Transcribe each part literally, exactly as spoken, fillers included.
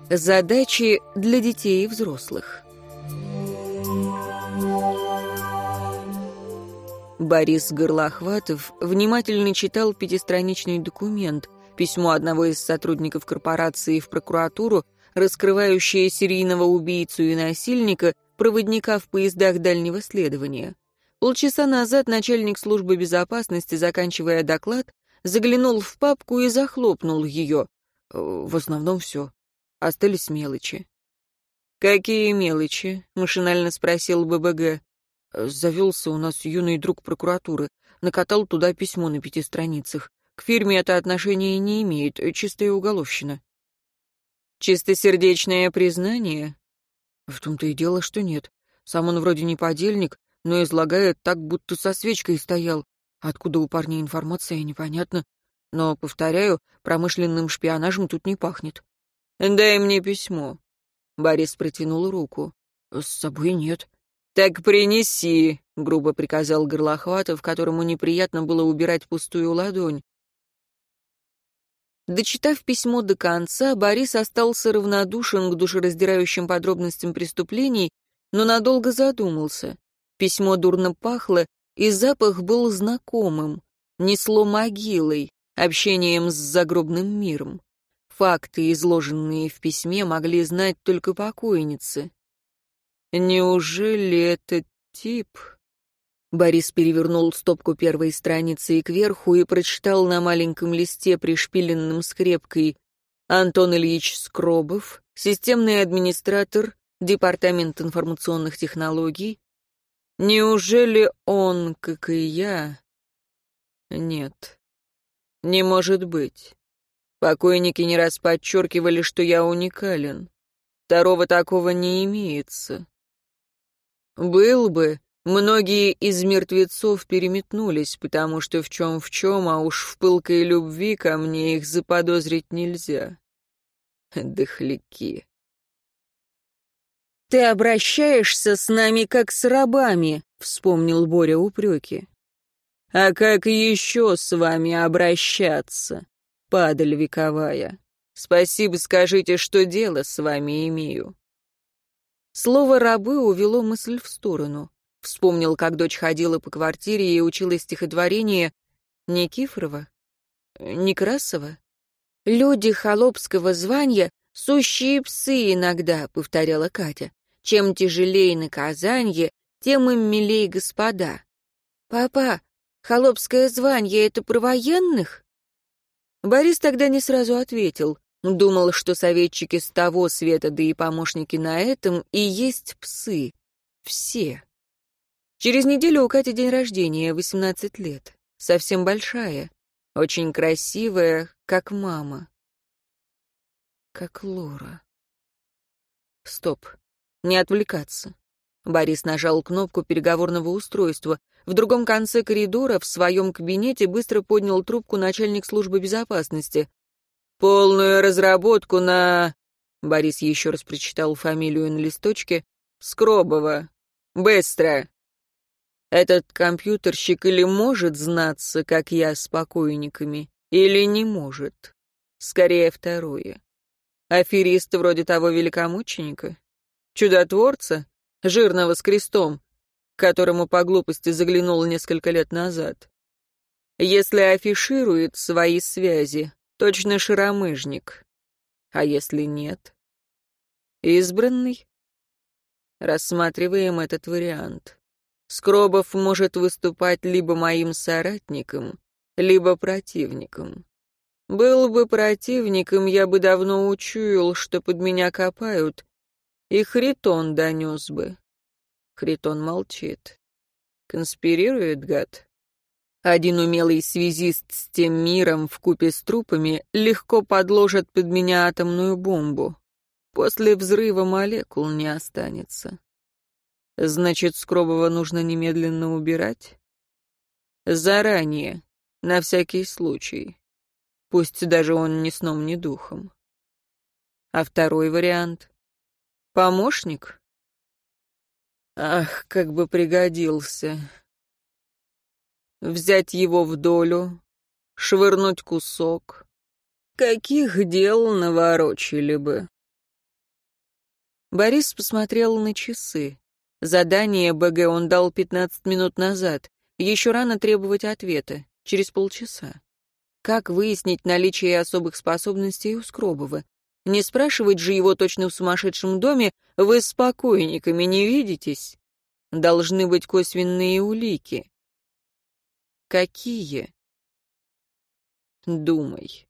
Задачи для детей и взрослых. Борис Горлохватов внимательно читал пятистраничный документ, письмо одного из сотрудников корпорации в прокуратуру, раскрывающее серийного убийцу и насильника, проводника в поездах дальнего следования. Полчаса назад начальник службы безопасности, заканчивая доклад, заглянул в папку и захлопнул ее. В основном все. Остались мелочи. «Какие мелочи?» — машинально спросил ББГ. «Завелся у нас юный друг прокуратуры. Накатал туда письмо на пяти страницах. К фирме это отношение не имеет, чистая уголовщина». «Чистосердечное признание?» «В том-то и дело, что нет. Сам он вроде не подельник, но излагает так, будто со свечкой стоял. Откуда у парня информация, непонятно. Но, повторяю, промышленным шпионажем тут не пахнет». «Дай мне письмо». Борис протянул руку. «С собой нет». «Так принеси», — грубо приказал Горлохватов, которому неприятно было убирать пустую ладонь. Дочитав письмо до конца, Борис остался равнодушен к душераздирающим подробностям преступлений, но надолго задумался. Письмо дурно пахло, и запах был знакомым, несло могилой, общением с загробным миром. Факты, изложенные в письме, могли знать только покойницы. «Неужели этот тип...» Борис перевернул стопку первой страницы и кверху и прочитал на маленьком листе, пришпиленном скрепкой: «Антон Ильич Скробов, системный администратор, Департамент информационных технологий». «Неужели он, как и я...» «Нет, не может быть. Покойники не раз подчеркивали, что я уникален. Второго такого не имеется. Был бы, многие из мертвецов переметнулись, потому что в чем в чем, а уж в пылкой любви ко мне их заподозрить нельзя. Дохляки». «Ты обращаешься с нами как с рабами», — вспомнил Боря упреки. «А как еще с вами обращаться, падаль вековая? Спасибо скажите, что дело с вами имею». Слово «рабы» увело мысль в сторону. Вспомнил, как дочь ходила по квартире и учила стихотворение Никифорова, Некрасова. «Люди холопского звания — сущие псы иногда», — повторяла Катя. «Чем тяжелее наказанье, тем им милей господа». «Папа, холопское звание — это про военных?» Борис тогда не сразу ответил. Думал, что советчики с того света, да и помощники на этом, и есть псы. Все. Через неделю у Кати день рождения, восемнадцать лет. Совсем большая. Очень красивая, как мама. Как Лора. Стоп. Не отвлекаться. Борис нажал кнопку переговорного устройства. В другом конце коридора, в своем кабинете, быстро поднял трубку начальник службы безопасности. «Полную разработку на...» Борис еще раз прочитал фамилию на листочке. «Скробова. Быстро!» Этот компьютерщик или может знаться, как я, с покойниками, или не может. Скорее второе. Аферист вроде того великомученика? Чудотворца? Жирного с крестом, к которому по глупости заглянул несколько лет назад. Если афиширует свои связи, точно шаромыжник. А если нет? Избранный? Рассматриваем этот вариант. Скробов может выступать либо моим соратником, либо противником. Был бы противником, я бы давно учуял, что под меня копают, и Хритон донес бы. Хритон молчит. Конспирирует, гад? Один умелый связист с тем миром вкупе с трупами легко подложит под меня атомную бомбу. После взрыва молекул не останется. Значит, Скробова нужно немедленно убирать? Заранее, на всякий случай. Пусть даже он ни сном, ни духом. А второй вариант? Помощник? Ах, как бы пригодился. Взять его в долю, швырнуть кусок. Каких дел наворочили бы? Борис посмотрел на часы. Задание БГ он дал пятнадцать минут назад. Еще рано требовать ответа. Через полчаса. Как выяснить наличие особых способностей у Скробова? Не спрашивать же его точно в сумасшедшем доме, вы с покойниками не видитесь? Должны быть косвенные улики. Какие? Думай.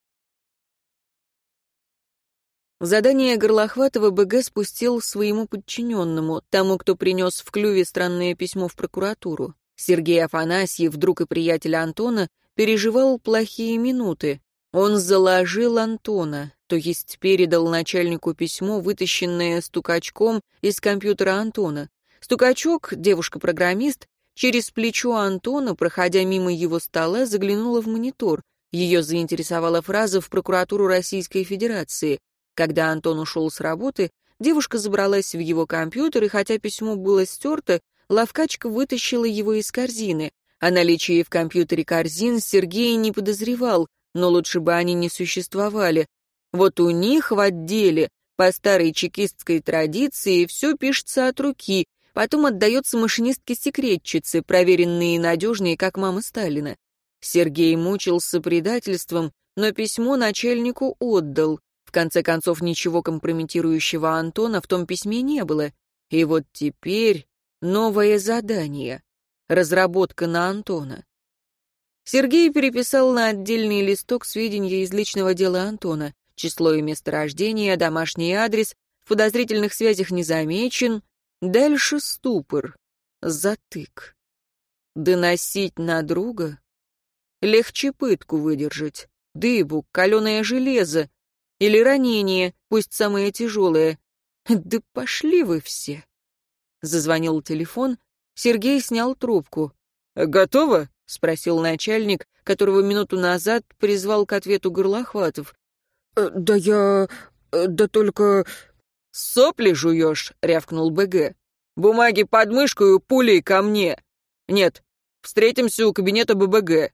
Задание Горлохватова БГ спустил своему подчиненному, тому, кто принес в клюве странное письмо в прокуратуру. Сергей Афанасьев, друг и приятель Антона, переживал плохие минуты. Он заложил Антона, то есть передал начальнику письмо, вытащенное стукачком из компьютера Антона. Стукачок, девушка-программист, через плечо Антона, проходя мимо его стола, заглянула в монитор. Ее заинтересовала фраза «в прокуратуру Российской Федерации». Когда Антон ушел с работы, девушка забралась в его компьютер, и хотя письмо было стерто, ловкачка вытащила его из корзины. О наличии в компьютере корзин Сергей не подозревал, но лучше бы они не существовали. Вот у них в отделе, по старой чекистской традиции, все пишется от руки, потом отдается машинистке-секретчице, проверенной и надежной, как мама Сталина. Сергей мучился предательством, но письмо начальнику отдал. В конце концов, ничего компрометирующего Антона в том письме не было. И вот теперь новое задание. Разработка на Антона. Сергей переписал на отдельный листок сведения из личного дела Антона. Число и место рождения, домашний адрес, в подозрительных связях не замечен. Дальше ступор. Затык. Доносить на друга? Легче пытку выдержать. Дыбу, каленое железо. Или ранение, пусть самое тяжелое. Да пошли вы все. Зазвонил телефон. Сергей снял трубку. «Готово?» — спросил начальник, которого минуту назад призвал к ответу Горлохватов. «Да я... да только...» «Сопли жуешь?» — рявкнул БГ. «Бумаги под мышкой, пулей ко мне. Нет, встретимся у кабинета ББГ».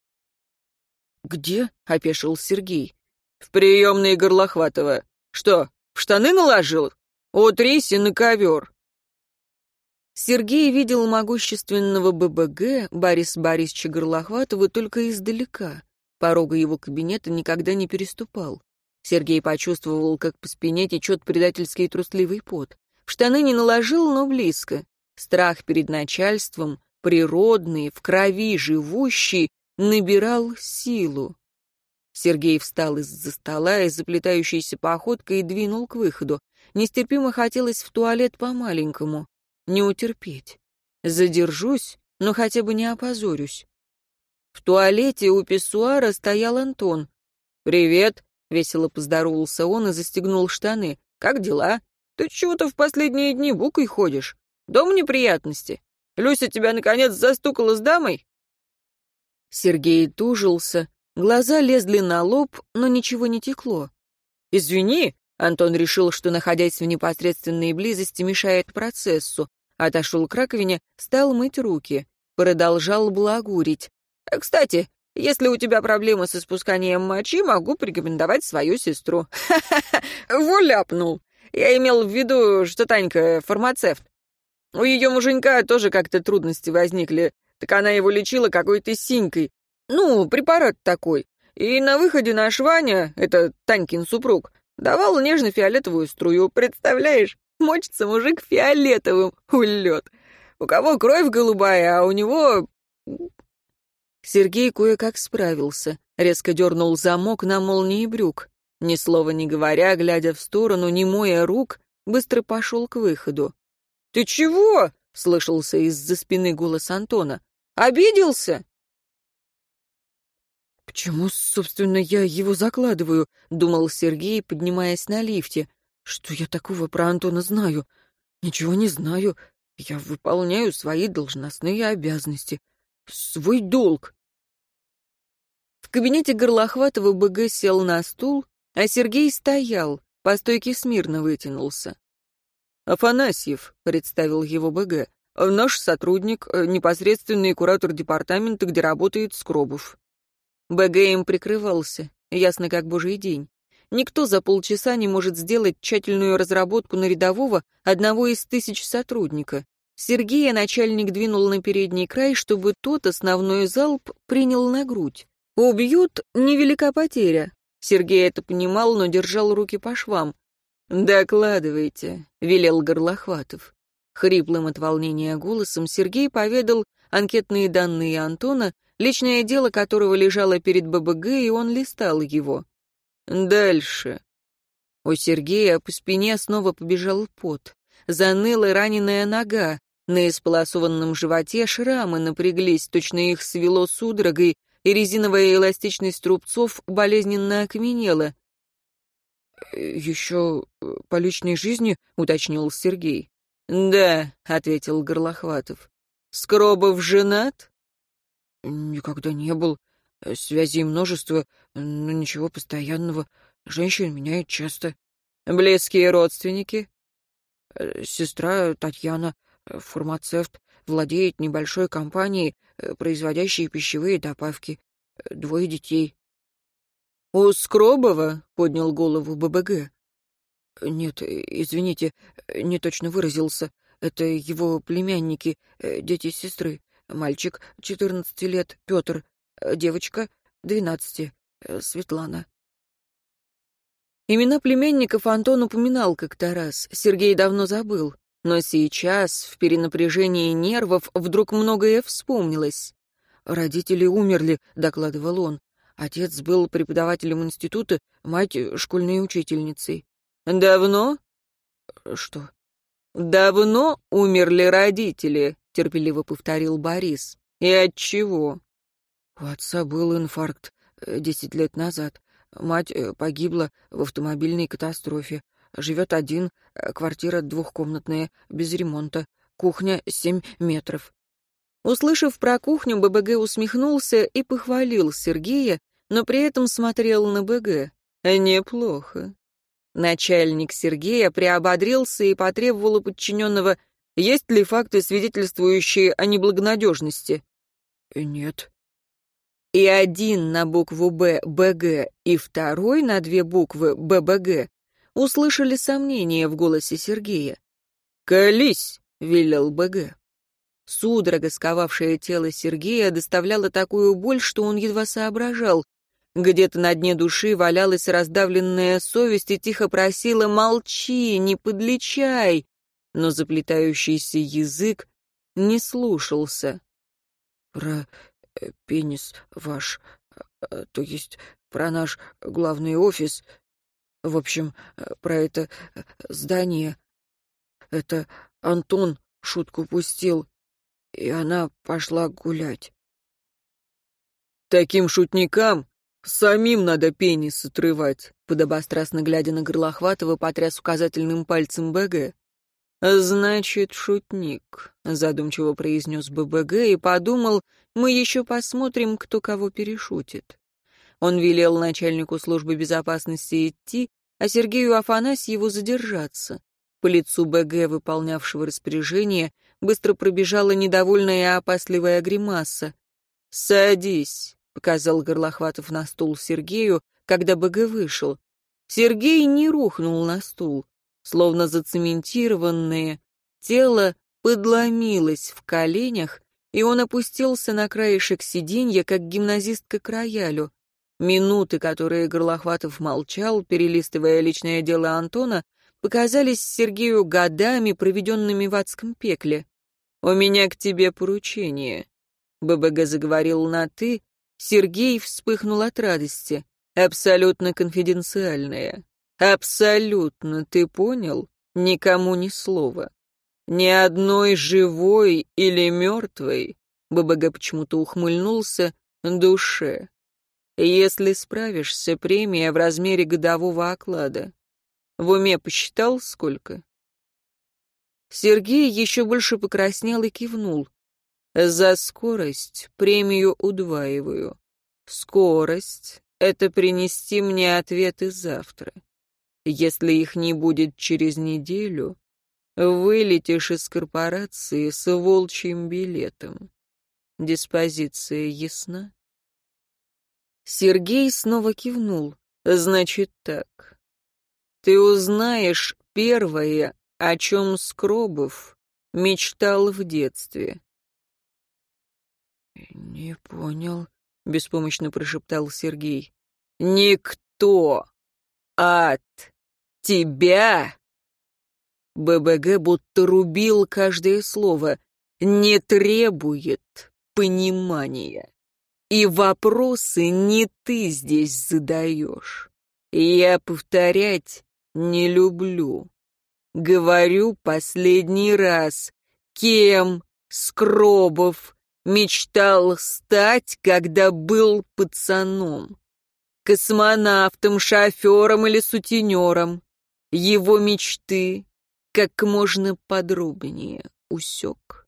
«Где?» — опешил Сергей. «В приемной Горлохватова. Что, в штаны наложил? Утрись и на ковер». Сергей видел могущественного ББГ Бориса Борисовича Горлохватова только издалека. Порога его кабинета никогда не переступал. Сергей почувствовал, как по спине течет предательский трусливый пот. В штаны не наложил, но близко. Страх перед начальством, природный, в крови живущий, набирал силу. Сергей встал из-за стола и заплетающейся походкой двинул к выходу. Нестерпимо хотелось в туалет по-маленькому. Не утерпеть. Задержусь, но хотя бы не опозорюсь. В туалете у писсуара стоял Антон. «Привет», — весело поздоровался он и застегнул штаны. «Как дела? Ты чего-то в последние дни букой ходишь. Дом неприятности. Люся тебя, наконец, застукала с дамой?» Сергей тужился. Глаза лезли на лоб, но ничего не текло. «Извини», — Антон решил, что, находясь в непосредственной близости, мешает процессу. Отошел к раковине, стал мыть руки. Продолжал балагурить. «Кстати, если у тебя проблемы с испусканием мочи, могу порекомендовать свою сестру». «Ха-ха-ха, вуляпнул. Я имел в виду, что Танька фармацевт. У ее муженька тоже как-то трудности возникли, так она его лечила какой-то синькой. Ну, препарат такой. И на выходе наш Ваня, это Танькин супруг, давал нежно-фиолетовую струю. Представляешь, мочится мужик фиолетовым. Улет. У кого кровь голубая, а у него... Сергей кое-как справился. Резко дернул замок на молнии брюк. Ни слова не говоря, глядя в сторону, не моя рук, быстро пошел к выходу. «Ты чего?» — слышался из-за спины голос Антона. «Обиделся?» «Почему, собственно, я его закладываю?» — думал Сергей, поднимаясь на лифте. «Что я такого про Антона знаю? Ничего не знаю. Я выполняю свои должностные обязанности. Свой долг». В кабинете Горлохватова БГ сел на стул, а Сергей стоял, по стойке смирно вытянулся. «Афанасьев», — представил его БГ, — «наш сотрудник, непосредственный куратор департамента, где работает Скробов». БГ им прикрывался, ясно как божий день. Никто за полчаса не может сделать тщательную разработку на рядового одного из тысяч сотрудника. Сергея начальник двинул на передний край, чтобы тот основной залп принял на грудь. Убьют — невелика потеря. Сергей это понимал, но держал руки по швам. «Докладывайте», — велел Горлохватов. Хриплым от волнения голосом Сергей поведал анкетные данные Антона, личное дело которого лежало перед ББГ, и он листал его. «Дальше». У Сергея по спине снова побежал пот. Заныла раненая нога. На исполосованном животе шрамы напряглись, точно их свело судорогой, и резиновая эластичность рубцов болезненно окаменела. «Еще по личной жизни?» — уточнил Сергей. «Да», — ответил Горлохватов. «Скробов женат?» «Никогда не был. Связей множество, но ничего постоянного. Женщин меняет часто». «Близкие родственники?» «Сестра Татьяна, фармацевт, владеет небольшой компанией, производящей пищевые добавки. Двое детей». «У Скробова?» — поднял голову ББГ. «Нет, извините, не точно выразился. Это его племянники, дети сестры. Мальчик четырнадцати лет, Петр. Девочка двенадцати, Светлана». Имена племянников Антон упоминал как-то раз, Сергей давно забыл. Но сейчас, в перенапряжении нервов, вдруг многое вспомнилось. «Родители умерли», — докладывал он. «Отец был преподавателем института, мать — школьной учительницей». «Давно?» «Что?» «Давно умерли родители», — терпеливо повторил Борис. «И от чего?» «У отца был инфаркт десять лет назад. Мать погибла в автомобильной катастрофе. Живет один, квартира двухкомнатная, без ремонта, кухня семь метров». Услышав про кухню, ББГ усмехнулся и похвалил Сергея, но при этом смотрел на БГ. «Неплохо». Начальник Сергея приободрился и потребовал у подчиненного: «Есть ли факты, свидетельствующие о неблагонадежности?» «Нет». И один на букву «Б» — БГ, и второй на две буквы «ББГ» услышали сомнение в голосе Сергея. «Колись!» — велел БГ. Судорога, сковавшая тело Сергея, доставляла такую боль, что он едва соображал. Где-то на дне души валялась раздавленная совесть и тихо просила: «Молчи, не подлечай!» Но заплетающийся язык не слушался. «Про э, пенис ваш, э, то есть про наш главный офис, в общем, э, про это э, здание, это Антон шутку пустил, и она пошла гулять». «Таким шутникам самим надо пенис отрывать», — подобострастно глядя на Горлохватова, потряс указательным пальцем БГ. «Значит, шутник», — задумчиво произнес ББГ и подумал: «мы еще посмотрим, кто кого перешутит». Он велел начальнику службы безопасности идти, а Сергею Афанасьеву задержаться. По лицу БГ, выполнявшего распоряжение, быстро пробежала недовольная и опасливая гримаса. «Садись», — показал Горлохватов на стул Сергею, когда БГ вышел. Сергей не рухнул на стул. Словно зацементированное, тело подломилось в коленях, и он опустился на краешек сиденья, как гимназистка к роялю. Минуты, которые Горлохватов молчал, перелистывая личное дело Антона, показались Сергею годами, проведенными в адском пекле. «У меня к тебе поручение». ББГ заговорил на «ты». Сергей вспыхнул от радости. «Абсолютно конфиденциальное. Абсолютно, ты понял? Никому ни слова. Ни одной живой или мертвой», ББГ почему-то ухмыльнулся, «душе. Если справишься, премия в размере годового оклада. В уме посчитал, сколько?» Сергей еще больше покраснел и кивнул. «За скорость премию удваиваю. Скорость — это принести мне ответы завтра. Если их не будет через неделю, вылетишь из корпорации с волчьим билетом. Диспозиция ясна?» Сергей снова кивнул. Значит так. Ты узнаешь первое, о чем Скробов мечтал в детстве. «Не понял», — беспомощно прошептал Сергей. «Никто от тебя...» ББГ будто рубил каждое слово. «Не требует понимания. И вопросы не ты здесь задаешь. Я повторять не люблю. Говорю последний раз. Кем Скробов мечтал стать, когда был пацаном? Космонавтом, шофером или сутенером? Его мечты как можно подробнее усек».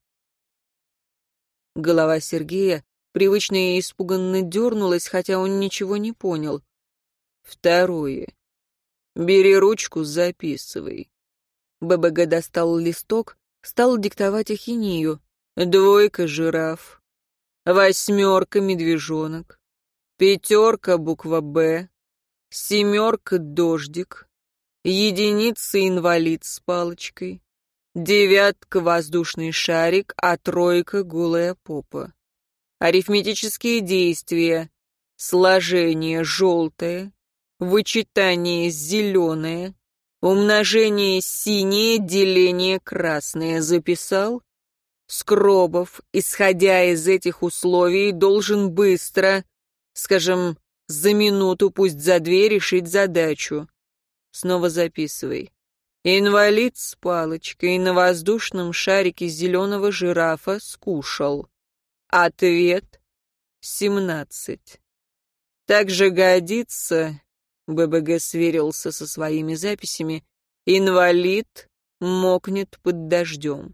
Голова Сергея привычно и испуганно дернулась, хотя он ничего не понял. «Второе. Бери ручку, записывай». ББГ достал листок, стал диктовать ахинею. «Двойка — жираф, восьмерка — медвежонок, пятерка — буква «Б», семерка — дождик, единица — инвалид с палочкой, девятка — воздушный шарик, а тройка — голая попа. Арифметические действия. Сложение — желтое, вычитание — зеленое, умножение — синее, деление — красное. Записал? Скробов, исходя из этих условий, должен быстро, скажем, за минуту, пусть за две, решить задачу. Снова записывай. Инвалид с палочкой на воздушном шарике зеленого жирафа скушал. Ответ — семнадцать. Также годится, ББГ сверился со своими записями, инвалид мокнет под дождем.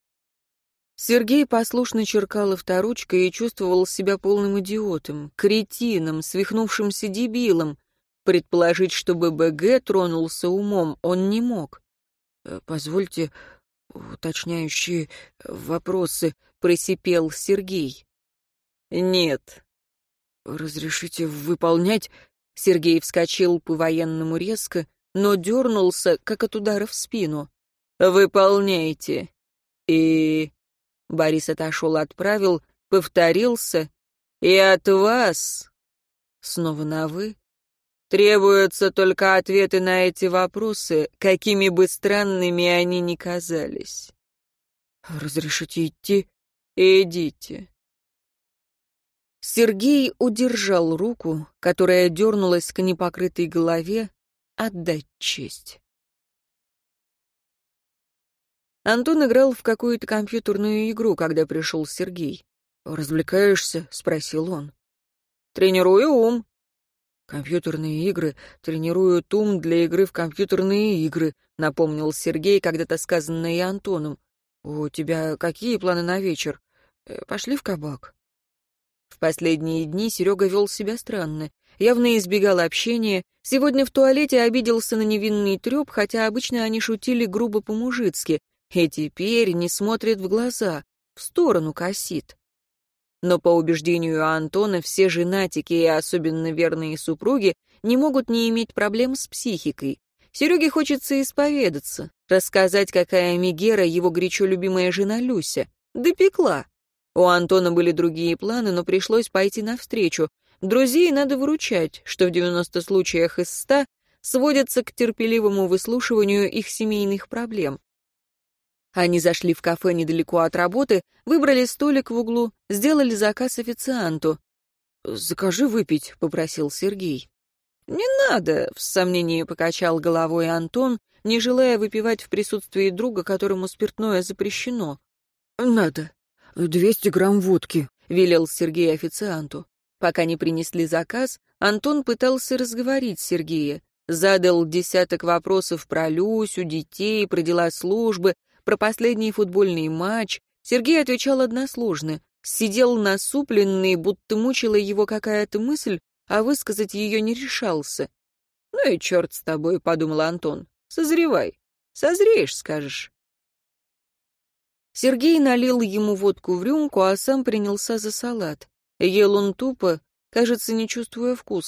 Сергей послушно черкал авторучкой и чувствовал себя полным идиотом, кретином, свихнувшимся дебилом. Предположить, что ББГ тронулся умом, он не мог. «Позвольте уточняющие вопросы», — просипел Сергей. «Нет». «Разрешите выполнять?» Сергей вскочил по-военному резко, но дернулся, как от удара в спину. «Выполняйте». И... Борис отошел от правил, повторился. «И от вас...» Снова на «вы». «Требуются только ответы на эти вопросы, какими бы странными они ни казались». «Разрешите идти?» «Идите». Сергей удержал руку, которая дернулась к непокрытой голове, отдать честь. Антон играл в какую-то компьютерную игру, когда пришел Сергей. «Развлекаешься?» — спросил он. «Тренирую ум». «Компьютерные игры тренируют ум для игры в компьютерные игры», — напомнил Сергей, когда-то сказанное и Антоном. «У тебя какие планы на вечер? Пошли в кабак». В последние дни Серега вел себя странно, явно избегал общения, сегодня в туалете обиделся на невинный треп, хотя обычно они шутили грубо по-мужицки, и теперь не смотрит в глаза, в сторону косит. Но по убеждению Антона все женатики и особенно верные супруги не могут не иметь проблем с психикой. Сереге хочется исповедаться, рассказать, какая мегера его горячо любимая жена Люся. Допекла. У Антона были другие планы, но пришлось пойти навстречу. Друзей надо выручать, что в девяноста случаях из ста сводится к терпеливому выслушиванию их семейных проблем. Они зашли в кафе недалеко от работы, выбрали столик в углу, сделали заказ официанту. «Закажи выпить», — попросил Сергей. «Не надо», — в сомнении покачал головой Антон, не желая выпивать в присутствии друга, которому спиртное запрещено. «Надо. Двести грамм водки», — велел Сергей официанту. Пока не принесли заказ, Антон пытался разговорить Сергея. Задал десяток вопросов про Люсю, детей, про дела службы, про последний футбольный матч. Сергей отвечал односложно. Сидел насупленный, будто мучила его какая-то мысль, а высказать ее не решался. «Ну и черт с тобой», — подумал Антон. «Созревай. Созреешь, скажешь». Сергей налил ему водку в рюмку, а сам принялся за салат. Ел он тупо, кажется, не чувствуя вкуса.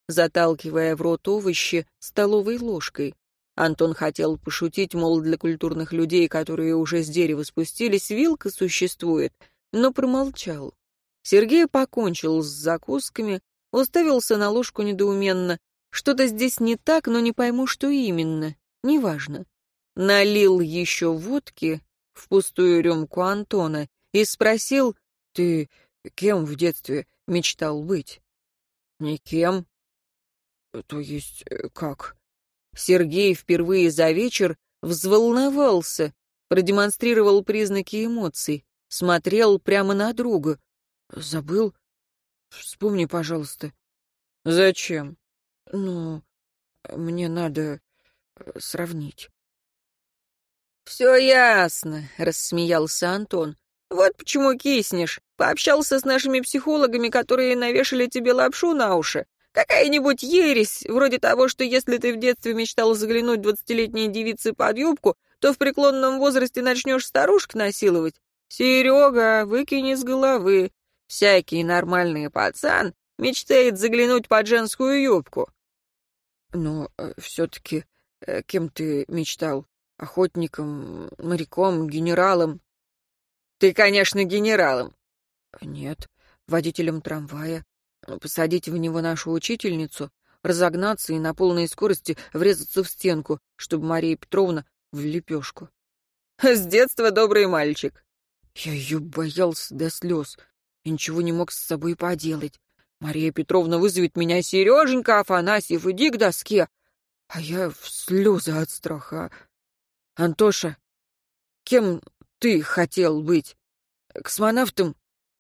заталкивая в рот овощи столовой ложкой. Антон хотел пошутить, мол, для культурных людей, которые уже с дерева спустились, вилка существует, но промолчал. Сергей покончил с закусками, уставился на ложку недоуменно. Что-то здесь не так, но не пойму, что именно. Неважно. Налил еще водки в пустую рюмку Антона и спросил: «Ты кем в детстве мечтал быть?» «Никем». «То есть как?» Сергей впервые за вечер взволновался, продемонстрировал признаки эмоций, смотрел прямо на друга. «Забыл? Вспомни, пожалуйста». «Зачем?» «Ну, мне надо сравнить». «Все ясно», — рассмеялся Антон. «Вот почему киснешь. Пообщался с нашими психологами, которые навешали тебе лапшу на уши. Какая-нибудь ересь, вроде того, что если ты в детстве мечтал заглянуть двадцатилетней девице под юбку, то в преклонном возрасте начнешь старушек насиловать. Серега, выкини с головы. Всякий нормальный пацан мечтает заглянуть под женскую юбку». «Но э, все-таки э, кем ты мечтал? Охотником, моряком, генералом?» «Ты, конечно, генералом». «Нет, водителем трамвая. Посадить в него нашу учительницу, разогнаться и на полной скорости врезаться в стенку, чтобы Мария Петровна в лепешку». «С детства добрый мальчик». Я ее боялся до слез и ничего не мог с собой поделать. Мария Петровна вызовет меня: «Сереженька Афанасьев, иди к доске». А я в слезы от страха. «Антоша, кем ты хотел быть? Космонавтом?»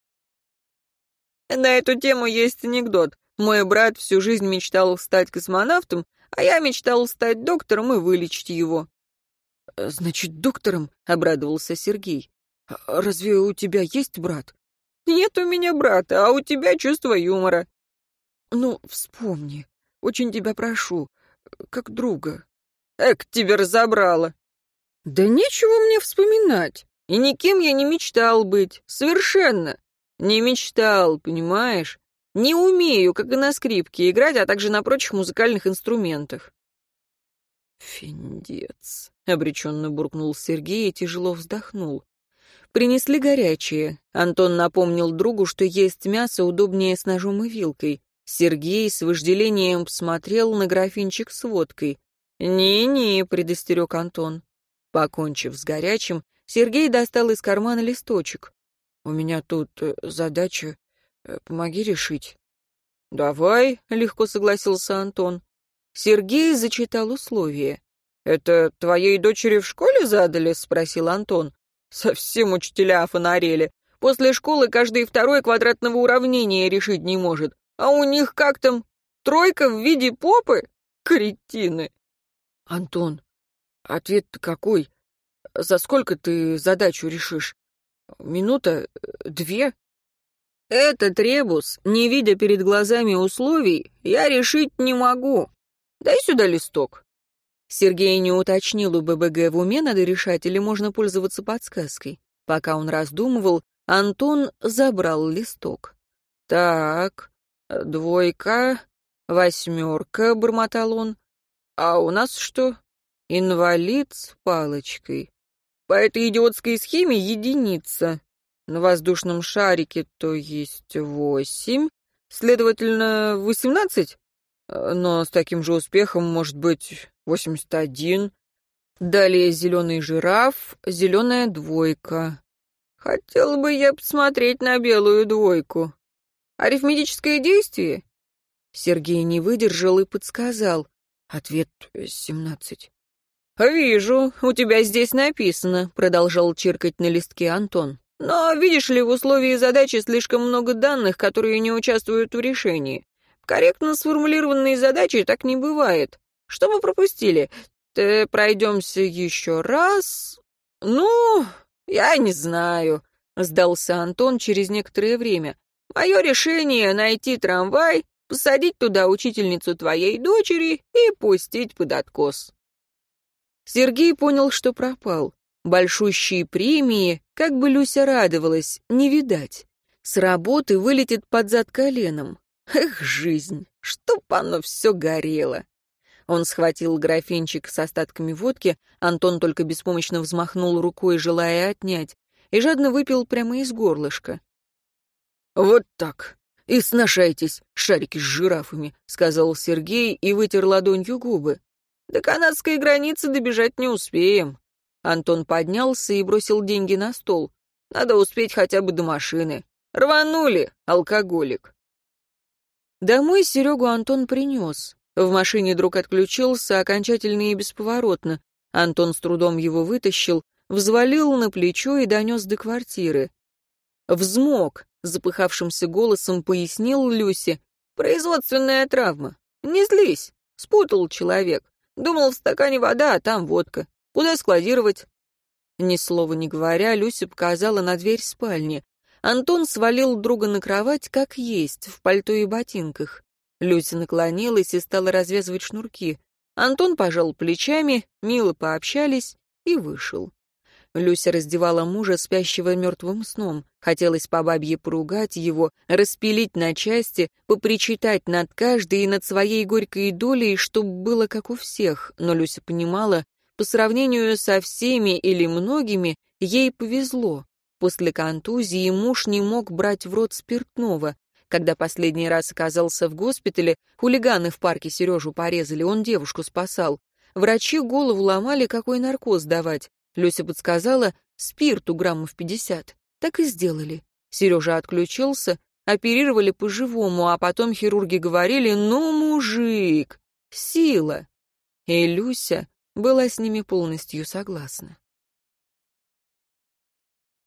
На эту тему есть анекдот. Мой брат всю жизнь мечтал стать космонавтом, а я мечтал стать доктором и вылечить его. «Значит, доктором?» — обрадовался Сергей. «Разве у тебя есть брат?» «Нет у меня брата, а у тебя чувство юмора». «Ну, вспомни. Очень тебя прошу. Как друга». «Эк, тебя разобрало». «Да нечего мне вспоминать. И никем я не мечтал быть. Совершенно. Не мечтал, понимаешь? Не умею, как и на скрипке, играть, а также на прочих музыкальных инструментах». «Финдец», — обреченно буркнул Сергей и тяжело вздохнул. Принесли горячее. Антон напомнил другу, что есть мясо удобнее с ножом и вилкой. Сергей с вожделением посмотрел на графинчик с водкой. «Не-не», — предостерег Антон. Покончив с горячим, Сергей достал из кармана листочек. «У меня тут задача. Помоги решить». «Давай», — легко согласился Антон. Сергей зачитал условия. «Это твоей дочери в школе задали?» — спросил Антон. «Совсем учителя офонарели. После школы каждый второе квадратного уравнения решить не может. А у них как там? Тройка в виде попы? Кретины!» «Антон, ответ-то какой? За сколько ты задачу решишь? Минута? Две?» «Этот ребус, не видя перед глазами условий, я решить не могу. Дай сюда листок». Сергей не уточнил у ББГ, в уме надо решать или можно пользоваться подсказкой. Пока он раздумывал, Антон забрал листок. «Так, двойка, восьмерка», — бормотал он. «А у нас что? Инвалид с палочкой. По этой идиотской схеме единица. На воздушном шарике то есть восемь, следовательно, восемнадцать? Но с таким же успехом может быть восемьдесят один. Далее зеленый жираф, зеленая двойка. Хотел бы я посмотреть на белую двойку. Арифметическое действие?» Сергей не выдержал и подсказал. Ответ семнадцать. «Вижу, у тебя здесь написано», — продолжал чиркать на листке Антон. «Но, видишь ли, в условии задачи слишком много данных, которые не участвуют в решении. Корректно сформулированные задачи так не бывает. Что мы пропустили? Т пройдемся еще раз. Ну, я не знаю», — сдался Антон через некоторое время. «Мое решение — найти трамвай, посадить туда учительницу твоей дочери и пустить под откос». Сергей понял, что пропал. Большущие премии, как бы Люся радовалась, не видать. С работы вылетит под зад коленом. Эх, жизнь, чтоб пропан, но все горело. Он схватил графинчик с остатками водки, Антон только беспомощно взмахнул рукой, желая отнять, и жадно выпил прямо из горлышка. «Вот так. И сношайтесь, шарики с жирафами», — сказал Сергей и вытер ладонью губы. «До канадской границы добежать не успеем». Антон поднялся и бросил деньги на стол. «Надо успеть хотя бы до машины. Рванули, алкоголик». Домой Серегу Антон принес. В машине друг отключился окончательно и бесповоротно. Антон с трудом его вытащил, взвалил на плечо и донес до квартиры. «Взмок», — запыхавшимся голосом пояснил Люсе. «Производственная травма. Не злись. Спутал человек. Думал, в стакане вода, а там водка. Куда складировать?» Ни слова не говоря, Люся показала на дверь спальни. Антон свалил друга на кровать, как есть, в пальто и ботинках. Люся наклонилась и стала развязывать шнурки. Антон пожал плечами, мило пообщались и вышел. Люся раздевала мужа, спящего мертвым сном. Хотелось по бабье поругать его, распилить на части, попричитать над каждой и над своей горькой долей, чтоб было как у всех. Но Люся понимала, по сравнению со всеми или многими, ей повезло. После контузии муж не мог брать в рот спиртного. Когда последний раз оказался в госпитале, хулиганы в парке Сережу порезали, он девушку спасал. Врачи голову ломали, какой наркоз давать. Люся подсказала, спирту граммов пятьдесят. Так и сделали. Сережа отключился, оперировали по-живому, а потом хирурги говорили: «Ну, мужик, сила!» И Люся была с ними полностью согласна.